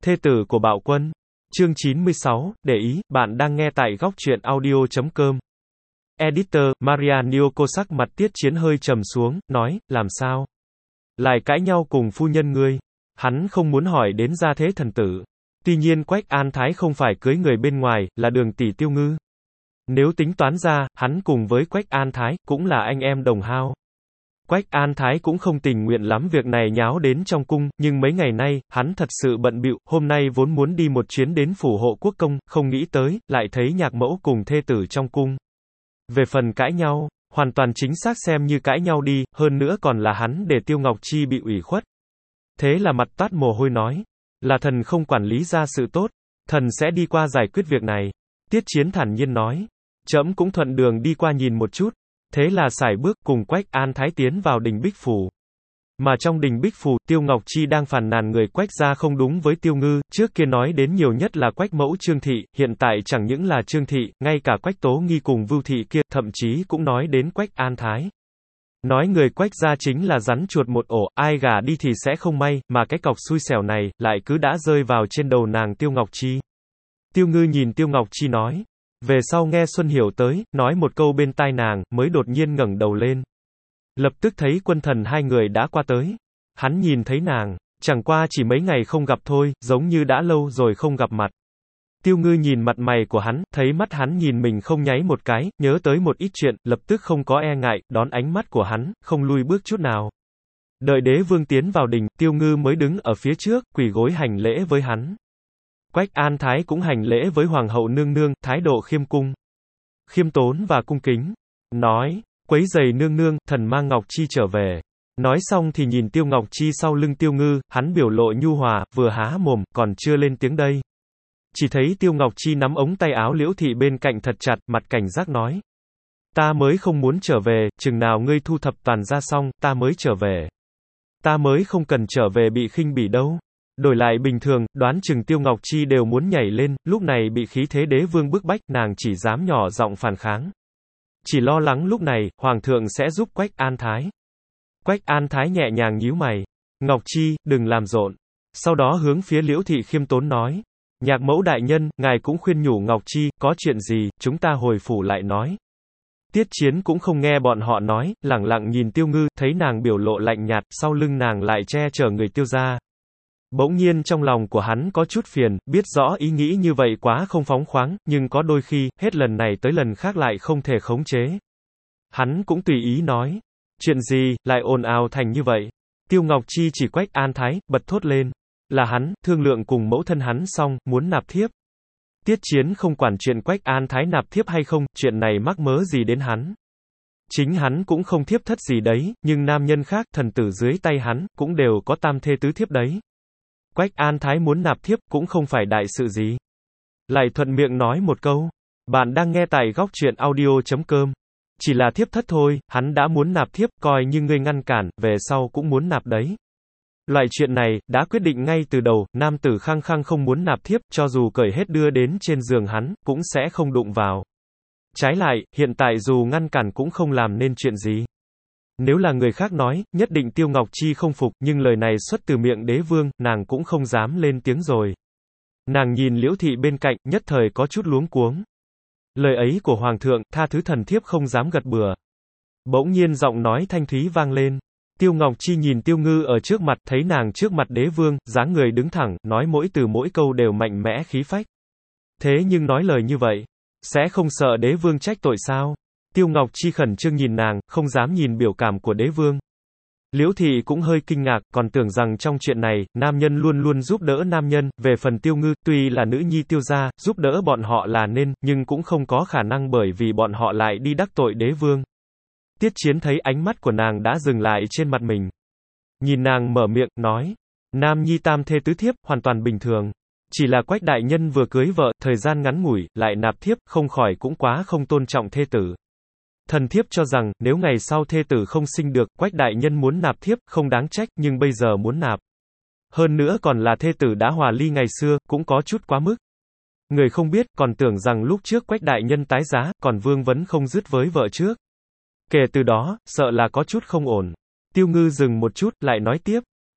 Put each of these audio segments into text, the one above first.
Thê tử của Bạo Quân. Chương 96, để ý, bạn đang nghe tại góc truyện audio.com. Editor, Maria Nyoko sắc mặt Tiết Chiến hơi trầm xuống, nói, làm sao? Lại cãi nhau cùng phu nhân ngươi. Hắn không muốn hỏi đến gia thế thần tử. Tuy nhiên Quách An Thái không phải cưới người bên ngoài, là Đường tỷ Tiêu Ngư. Nếu tính toán ra, hắn cùng với Quách An Thái, cũng là anh em đồng hao. Quách An Thái cũng không tình nguyện lắm việc này nháo đến trong cung, nhưng mấy ngày nay, hắn thật sự bận bịu, hôm nay vốn muốn đi một chuyến đến phủ hộ quốc công, không nghĩ tới, lại thấy nhạc mẫu cùng thê tử trong cung. Về phần cãi nhau, hoàn toàn chính xác xem như cãi nhau đi, hơn nữa còn là hắn để Tiêu Ngọc Chi bị ủy khuất. Thế là mặt toát mồ hôi nói, là thần không quản lý ra sự tốt, thần sẽ đi qua giải quyết việc này. Tiết Chiến thản nhiên nói, trẫm cũng thuận đường đi qua nhìn một chút. Thế là sải bước cùng Quách An Thái tiến vào đình Bích Phủ. Mà trong đình Bích Phủ, Tiêu Ngọc Chi đang phàn nàn người Quách gia không đúng với Tiêu Ngư, trước kia nói đến nhiều nhất là Quách mẫu Trương Thị, hiện tại chẳng những là Trương Thị, ngay cả Quách Tố Nghi cùng Vưu Thị kia, thậm chí cũng nói đến Quách An Thái. Nói người Quách gia chính là rắn chuột một ổ, ai gả đi thì sẽ không may, mà cái cọc xui xẻo này, lại cứ đã rơi vào trên đầu nàng Tiêu Ngọc Chi. Tiêu Ngư nhìn Tiêu Ngọc Chi nói. Về sau nghe Xuân Hiểu tới, nói một câu bên tai nàng, mới đột nhiên ngẩng đầu lên. Lập tức thấy Quân Thần hai người đã qua tới. Hắn nhìn thấy nàng, chẳng qua chỉ mấy ngày không gặp thôi, giống như đã lâu rồi không gặp mặt. Tiêu Ngư nhìn mặt mày của hắn, thấy mắt hắn nhìn mình không nháy một cái, nhớ tới một ít chuyện, lập tức không có e ngại, đón ánh mắt của hắn, không lui bước chút nào. Đợi đế vương tiến vào đình, Tiêu Ngư mới đứng ở phía trước, quỳ gối hành lễ với hắn. Quách An Thái cũng hành lễ với Hoàng hậu nương nương, thái độ khiêm cung, khiêm tốn và cung kính. Nói, quấy giày nương nương, thần mang Ngọc Chi trở về. Nói xong thì nhìn Tiêu Ngọc Chi sau lưng Tiêu Ngư, hắn biểu lộ nhu hòa, vừa há mồm, còn chưa lên tiếng đây. Chỉ thấy Tiêu Ngọc Chi nắm ống tay áo Liễu Thị bên cạnh thật chặt, mặt cảnh giác nói. Ta mới không muốn trở về, chừng nào ngươi thu thập toàn ra xong, ta mới trở về. Ta mới không cần trở về bị khinh bỉ đâu. Đổi lại bình thường, đoán chừng Tiêu Ngọc Chi đều muốn nhảy lên, lúc này bị khí thế đế vương bức bách, nàng chỉ dám nhỏ giọng phản kháng. Chỉ lo lắng lúc này, Hoàng thượng sẽ giúp Quách An Thái. Quách An Thái nhẹ nhàng nhíu mày. Ngọc Chi, đừng làm rộn. Sau đó hướng phía Liễu Thị khiêm tốn nói. Nhạc mẫu đại nhân, ngài cũng khuyên nhủ Ngọc Chi, có chuyện gì, chúng ta hồi phủ lại nói. Tiết Chiến cũng không nghe bọn họ nói, lẳng lặng nhìn Tiêu Ngư, thấy nàng biểu lộ lạnh nhạt, sau lưng nàng lại che chở người Tiêu gia. Bỗng nhiên trong lòng của hắn có chút phiền, biết rõ ý nghĩ như vậy quá không phóng khoáng, nhưng có đôi khi, hết lần này tới lần khác lại không thể khống chế. Hắn cũng tùy ý nói. Chuyện gì, lại ồn ào thành như vậy? Tiêu Ngọc Chi chỉ Quách An Thái, bật thốt lên. Là hắn, thương lượng cùng mẫu thân hắn xong, muốn nạp thiếp. Tiết Chiến không quản chuyện Quách An Thái nạp thiếp hay không, chuyện này mắc mớ gì đến hắn. Chính hắn cũng không thiếp thất gì đấy, nhưng nam nhân khác, thần tử dưới tay hắn, cũng đều có tam thê tứ thiếp đấy. Quách An Thái muốn nạp thiếp, cũng không phải đại sự gì. Lại thuận miệng nói một câu. Bạn đang nghe tại góc truyện audio.com. Chỉ là thiếp thất thôi, hắn đã muốn nạp thiếp, coi như ngươi ngăn cản, về sau cũng muốn nạp đấy. Loại chuyện này, đã quyết định ngay từ đầu, nam tử khăng khăng không muốn nạp thiếp, cho dù cởi hết đưa đến trên giường hắn, cũng sẽ không đụng vào. Trái lại, hiện tại dù ngăn cản cũng không làm nên chuyện gì. Nếu là người khác nói, nhất định Tiêu Ngọc Chi không phục, nhưng lời này xuất từ miệng đế vương, nàng cũng không dám lên tiếng rồi. Nàng nhìn Liễu Thị bên cạnh, nhất thời có chút luống cuống. Lời ấy của Hoàng thượng, tha thứ thần thiếp không dám gật bừa. Bỗng nhiên giọng nói thanh thúy vang lên. Tiêu Ngọc Chi nhìn Tiêu Ngư ở trước mặt, thấy nàng trước mặt đế vương, dáng người đứng thẳng, nói mỗi từ mỗi câu đều mạnh mẽ khí phách. Thế nhưng nói lời như vậy, sẽ không sợ đế vương trách tội sao? Tiêu Ngọc Chi khẩn trương nhìn nàng, không dám nhìn biểu cảm của đế vương. Liễu Thị cũng hơi kinh ngạc, còn tưởng rằng trong chuyện này, nam nhân luôn luôn giúp đỡ nam nhân, về phần Tiêu Ngư, tuy là nữ nhi Tiêu gia, giúp đỡ bọn họ là nên, nhưng cũng không có khả năng bởi vì bọn họ lại đi đắc tội đế vương. Tiết Chiến thấy ánh mắt của nàng đã dừng lại trên mặt mình. Nhìn nàng mở miệng, nói, nam nhi tam thê tứ thiếp, hoàn toàn bình thường. Chỉ là Quách đại nhân vừa cưới vợ, thời gian ngắn ngủi, lại nạp thiếp, không khỏi cũng quá không tôn trọng thê tử. Thần thiếp cho rằng, nếu ngày sau thê tử không sinh được, Quách đại nhân muốn nạp thiếp, không đáng trách, nhưng bây giờ muốn nạp. Hơn nữa còn là thê tử đã hòa ly ngày xưa, cũng có chút quá mức. Người không biết, còn tưởng rằng lúc trước Quách đại nhân tái giá, còn vương vấn không dứt với vợ trước. Kể từ đó, sợ là có chút không ổn. Tiêu Ngư dừng một chút, lại nói tiếp.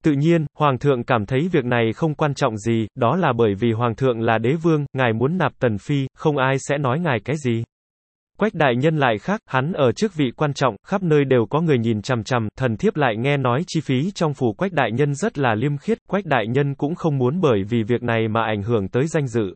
Tự nhiên, Hoàng thượng cảm thấy việc này không quan trọng gì, đó là bởi vì Hoàng thượng là đế vương, ngài muốn nạp tần phi, không ai sẽ nói ngài cái gì. Quách đại nhân lại khác, hắn ở chức vị quan trọng, khắp nơi đều có người nhìn chằm chằm, thần thiếp lại nghe nói chi phí trong phủ Quách đại nhân rất là liêm khiết, Quách đại nhân cũng không muốn bởi vì việc này mà ảnh hưởng tới danh dự.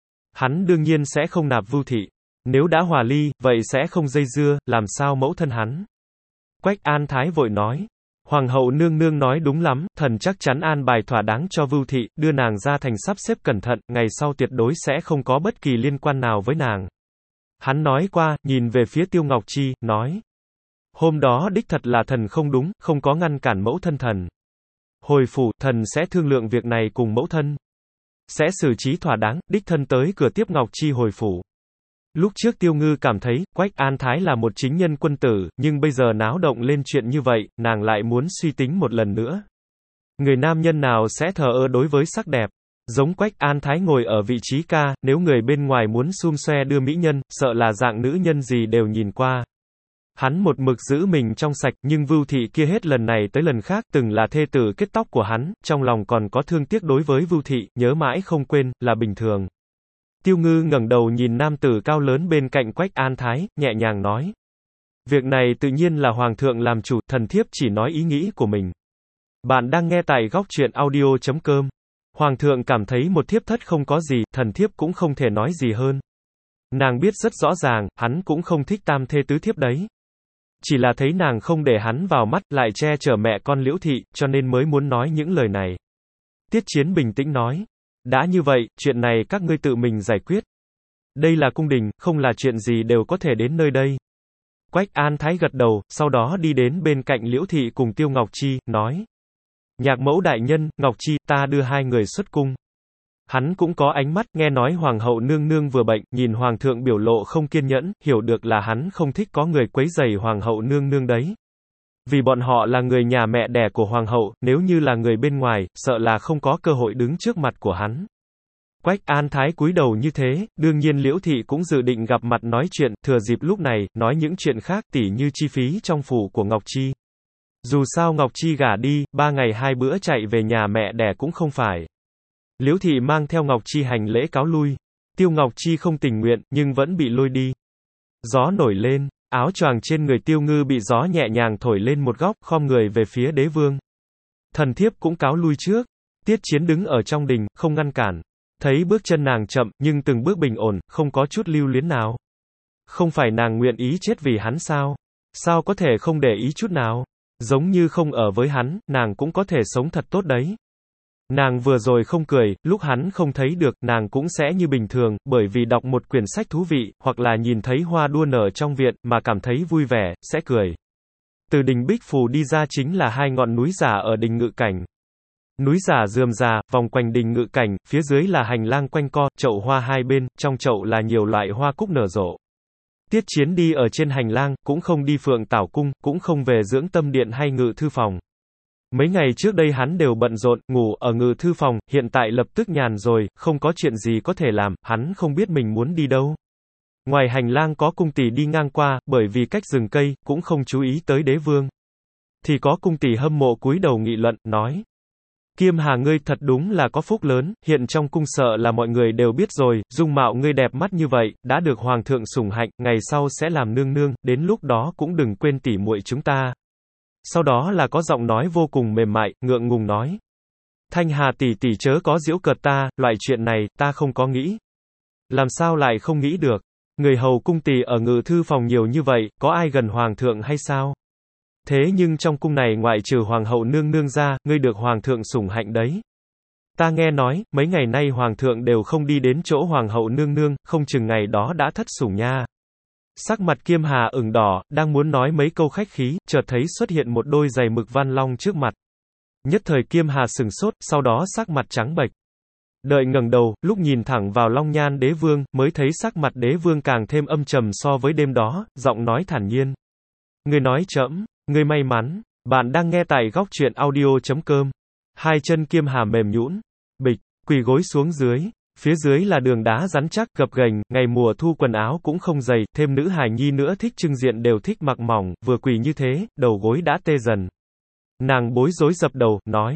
Hắn đương nhiên sẽ không nạp Vưu thị. Nếu đã hòa ly, vậy sẽ không dây dưa, làm sao mẫu thân hắn. Quách An Thái vội nói. Hoàng hậu nương nương nói đúng lắm, thần chắc chắn an bài thỏa đáng cho Vưu thị, đưa nàng ra thành sắp xếp cẩn thận, ngày sau tuyệt đối sẽ không có bất kỳ liên quan nào với nàng. Hắn nói qua, nhìn về phía Tiêu Ngọc Chi, nói. Hôm đó đích thật là thần không đúng, không có ngăn cản mẫu thân thần. Hồi phủ, thần sẽ thương lượng việc này cùng mẫu thân. Sẽ xử trí thỏa đáng, đích thân tới cửa tiếp Ngọc Chi hồi phủ. Lúc trước Tiêu Ngư cảm thấy, Quách An Thái là một chính nhân quân tử, nhưng bây giờ náo động lên chuyện như vậy, nàng lại muốn suy tính một lần nữa. Người nam nhân nào sẽ thờ ơ đối với sắc đẹp? Giống Quách An Thái ngồi ở vị trí ca, nếu người bên ngoài muốn xum xoe đưa mỹ nhân, sợ là dạng nữ nhân gì đều nhìn qua. Hắn một mực giữ mình trong sạch, nhưng Vưu thị kia hết lần này tới lần khác từng là thê tử kết tóc của hắn, trong lòng còn có thương tiếc đối với Vưu thị, nhớ mãi không quên, là bình thường. Tiêu Ngư ngẩng đầu nhìn nam tử cao lớn bên cạnh Quách An Thái, nhẹ nhàng nói. Việc này tự nhiên là Hoàng thượng làm chủ, thần thiếp chỉ nói ý nghĩ của mình. Bạn đang nghe tại góc truyện audio.com. Hoàng thượng cảm thấy một thiếp thất không có gì, thần thiếp cũng không thể nói gì hơn. Nàng biết rất rõ ràng, hắn cũng không thích tam thê tứ thiếp đấy. Chỉ là thấy nàng không để hắn vào mắt, lại che chở mẹ con Liễu thị, cho nên mới muốn nói những lời này. Tiết Chiến bình tĩnh nói. Đã như vậy, chuyện này các ngươi tự mình giải quyết. Đây là cung đình, không là chuyện gì đều có thể đến nơi đây. Quách An Thái gật đầu, sau đó đi đến bên cạnh Liễu thị cùng Tiêu Ngọc Chi, nói. Nhạc mẫu đại nhân, Ngọc Chi, ta đưa hai người xuất cung. Hắn cũng có ánh mắt, nghe nói Hoàng hậu nương nương vừa bệnh, nhìn Hoàng thượng biểu lộ không kiên nhẫn, hiểu được là hắn không thích có người quấy rầy Hoàng hậu nương nương đấy. Vì bọn họ là người nhà mẹ đẻ của Hoàng hậu, nếu như là người bên ngoài, sợ là không có cơ hội đứng trước mặt của hắn. Quách An Thái cúi đầu như thế, đương nhiên Liễu thị cũng dự định gặp mặt nói chuyện, thừa dịp lúc này, nói những chuyện khác tỉ như chi phí trong phủ của Ngọc Chi. Dù sao Ngọc Chi gả đi, 3 ngày 2 bữa chạy về nhà mẹ đẻ cũng không phải. Liễu thị mang theo Ngọc Chi hành lễ cáo lui. Tiêu Ngọc Chi không tình nguyện, nhưng vẫn bị lôi đi. Gió nổi lên, áo choàng trên người Tiêu Ngư bị gió nhẹ nhàng thổi lên một góc, khom người về phía đế vương. Thần thiếp cũng cáo lui trước. Tiết Chiến đứng ở trong đình, không ngăn cản. Thấy bước chân nàng chậm, nhưng từng bước bình ổn, không có chút lưu luyến nào. Không phải nàng nguyện ý chết vì hắn sao? Sao có thể không để ý chút nào? Giống như không ở với hắn, nàng cũng có thể sống thật tốt đấy. Nàng vừa rồi không cười, lúc hắn không thấy được, nàng cũng sẽ như bình thường, bởi vì đọc một quyển sách thú vị, hoặc là nhìn thấy hoa đua nở trong viện, mà cảm thấy vui vẻ, sẽ cười. Từ đình Bích Phù đi ra chính là hai ngọn núi giả ở đình Ngự Cảnh. Núi giả rườm rà, vòng quanh đình Ngự Cảnh, phía dưới là hành lang quanh co, chậu hoa hai bên, trong chậu là nhiều loại hoa cúc nở rộ. Tiết Chiến đi ở trên hành lang, cũng không đi Phượng Tảo Cung, cũng không về dưỡng tâm điện hay ngự thư phòng. Mấy ngày trước đây hắn đều bận rộn, ngủ ở ngự thư phòng, hiện tại lập tức nhàn rồi, không có chuyện gì có thể làm, hắn không biết mình muốn đi đâu. Ngoài hành lang có cung tỷ đi ngang qua, bởi vì cách rừng cây, cũng không chú ý tới đế vương. Thì có cung tỷ hâm mộ cúi đầu nghị luận, nói. Kiêm Hà ngươi thật đúng là có phúc lớn, hiện trong cung sợ là mọi người đều biết rồi, dung mạo ngươi đẹp mắt như vậy, đã được hoàng thượng sủng hạnh, ngày sau sẽ làm nương nương, đến lúc đó cũng đừng quên tỉ muội chúng ta. Sau đó là có giọng nói vô cùng mềm mại, ngượng ngùng nói. Thanh Hà tỷ tỷ chớ có giễu cợt ta, loại chuyện này, ta không có nghĩ. Làm sao lại không nghĩ được? Người hầu cung tỷ ở ngự thư phòng nhiều như vậy, có ai gần hoàng thượng hay sao? Thế nhưng trong cung này ngoại trừ hoàng hậu nương nương ra, ngươi được hoàng thượng sủng hạnh đấy. Ta nghe nói, mấy ngày nay hoàng thượng đều không đi đến chỗ hoàng hậu nương nương, không chừng ngày đó đã thất sủng nha. Sắc mặt Kiêm Hà ửng đỏ, đang muốn nói mấy câu khách khí, chợt thấy xuất hiện một đôi giày mực văn long trước mặt. Nhất thời Kiêm Hà sừng sốt, sau đó sắc mặt trắng bệch. Đợi ngẩng đầu, lúc nhìn thẳng vào Long Nhan đế vương, mới thấy sắc mặt đế vương càng thêm âm trầm so với đêm đó, giọng nói thản nhiên. Người nói chậm, người may mắn, bạn đang nghe tại góc truyện audio.com. Hai chân Kiêm Hà mềm nhũn, bịch, quỳ gối xuống dưới. Phía dưới là đường đá rắn chắc, gập ghềnh, ngày mùa thu quần áo cũng không dày, thêm nữ hài nhi nữa thích trưng diện đều thích mặc mỏng, vừa quỳ như thế, đầu gối đã tê dần. Nàng bối rối dập đầu, nói,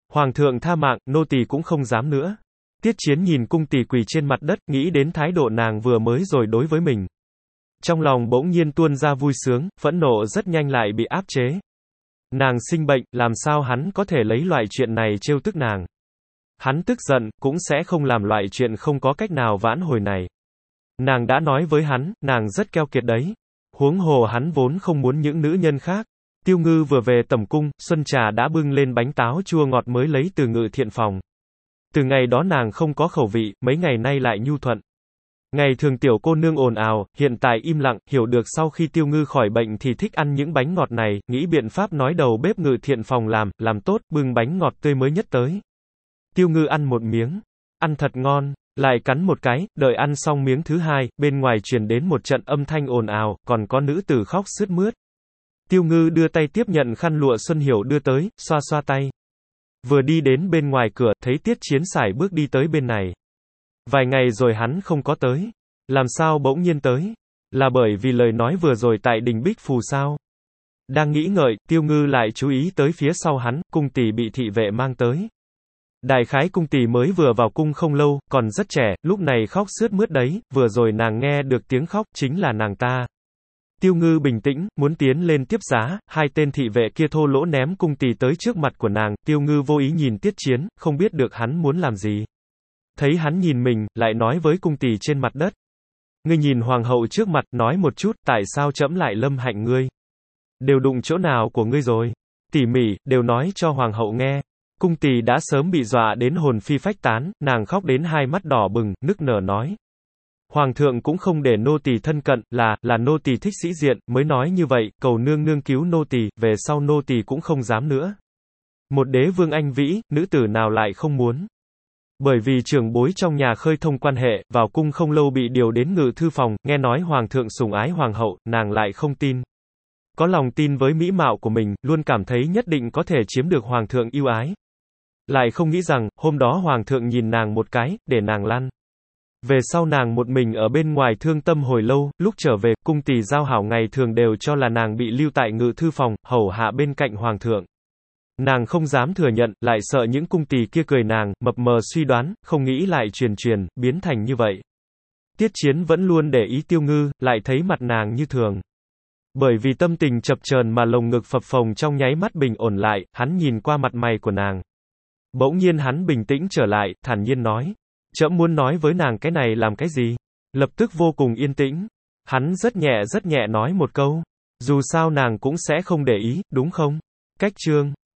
Hoàng thượng tha mạng, nô tỳ cũng không dám nữa. Tiết Chiến nhìn cung tỷ quỳ trên mặt đất, nghĩ đến thái độ nàng vừa mới rồi đối với mình. Trong lòng bỗng nhiên tuôn ra vui sướng, phẫn nộ rất nhanh lại bị áp chế. Nàng sinh bệnh, làm sao hắn có thể lấy loại chuyện này trêu tức nàng. Hắn tức giận, cũng sẽ không làm loại chuyện không có cách nào vãn hồi này. Nàng đã nói với hắn, nàng rất keo kiệt đấy. Huống hồ hắn vốn không muốn những nữ nhân khác. Tiêu Ngư vừa về tẩm cung, Xuân Trà đã bưng lên bánh táo chua ngọt mới lấy từ Ngự Thiện phòng. Từ ngày đó nàng không có khẩu vị, mấy ngày nay lại nhu thuận. Ngày thường tiểu cô nương ồn ào, hiện tại im lặng, hiểu được sau khi Tiêu Ngư khỏi bệnh thì thích ăn những bánh ngọt này, nghĩ biện pháp nói đầu bếp Ngự Thiện phòng làm tốt, bưng bánh ngọt tươi mới nhất tới. Tiêu Ngư ăn một miếng, ăn thật ngon, lại cắn một cái, đợi ăn xong miếng thứ hai, bên ngoài truyền đến một trận âm thanh ồn ào, còn có nữ tử khóc sướt mướt. Tiêu Ngư đưa tay tiếp nhận khăn lụa Xuân Hiểu đưa tới, xoa xoa tay. Vừa đi đến bên ngoài cửa, thấy Tiết Chiến sải bước đi tới bên này. Vài ngày rồi hắn không có tới. Làm sao bỗng nhiên tới? Là bởi vì lời nói vừa rồi tại đình Bích Phù sao? Đang nghĩ ngợi, Tiêu Ngư lại chú ý tới phía sau hắn, cung tỷ bị thị vệ mang tới. Đại khái cung tỷ mới vừa vào cung không lâu, còn rất trẻ, lúc này khóc sướt mướt đấy, vừa rồi nàng nghe được tiếng khóc, chính là nàng ta. Tiêu Ngư bình tĩnh, muốn tiến lên tiếp giá, hai tên thị vệ kia thô lỗ ném cung tỷ tới trước mặt của nàng, Tiêu Ngư vô ý nhìn Tiết Chiến, không biết được hắn muốn làm gì. Thấy hắn nhìn mình, lại nói với cung tỷ trên mặt đất. Ngươi nhìn hoàng hậu trước mặt, nói một chút, tại sao trẫm lại lâm hạnh ngươi? Đều đụng chỗ nào của ngươi rồi? Tỉ mỉ, đều nói cho hoàng hậu nghe. Cung tỷ đã sớm bị dọa đến hồn phi phách tán, nàng khóc đến hai mắt đỏ bừng, nức nở nói. Hoàng thượng cũng không để nô tỳ thân cận, là nô tỳ thích sĩ diện, mới nói như vậy, cầu nương nương cứu nô tỳ, về sau nô tỳ cũng không dám nữa. Một đế vương anh vĩ, nữ tử nào lại không muốn. Bởi vì trưởng bối trong nhà khơi thông quan hệ, vào cung không lâu bị điều đến Ngự thư phòng, nghe nói hoàng thượng sủng ái hoàng hậu, nàng lại không tin. Có lòng tin với mỹ mạo của mình, luôn cảm thấy nhất định có thể chiếm được hoàng thượng yêu ái. Lại không nghĩ rằng, hôm đó hoàng thượng nhìn nàng một cái, để nàng lăn. Về sau nàng một mình ở bên ngoài thương tâm hồi lâu, lúc trở về, cung tỷ giao hảo ngày thường đều cho là nàng bị lưu tại Ngự thư phòng, hầu hạ bên cạnh hoàng thượng. Nàng không dám thừa nhận, lại sợ những cung tỷ kia cười nàng, mập mờ suy đoán, không nghĩ lại truyền, biến thành như vậy. Tiết Chiến vẫn luôn để ý Tiêu Ngư, lại thấy mặt nàng như thường. Bởi vì tâm tình chập chờn mà lồng ngực phập phồng trong nháy mắt bình ổn lại, hắn nhìn qua mặt mày của nàng. Bỗng nhiên hắn bình tĩnh trở lại, thản nhiên nói. Trẫm muốn nói với nàng cái này làm cái gì? Lập tức vô cùng yên tĩnh. Hắn rất nhẹ nói một câu. Dù sao nàng cũng sẽ không để ý, đúng không? Cách chương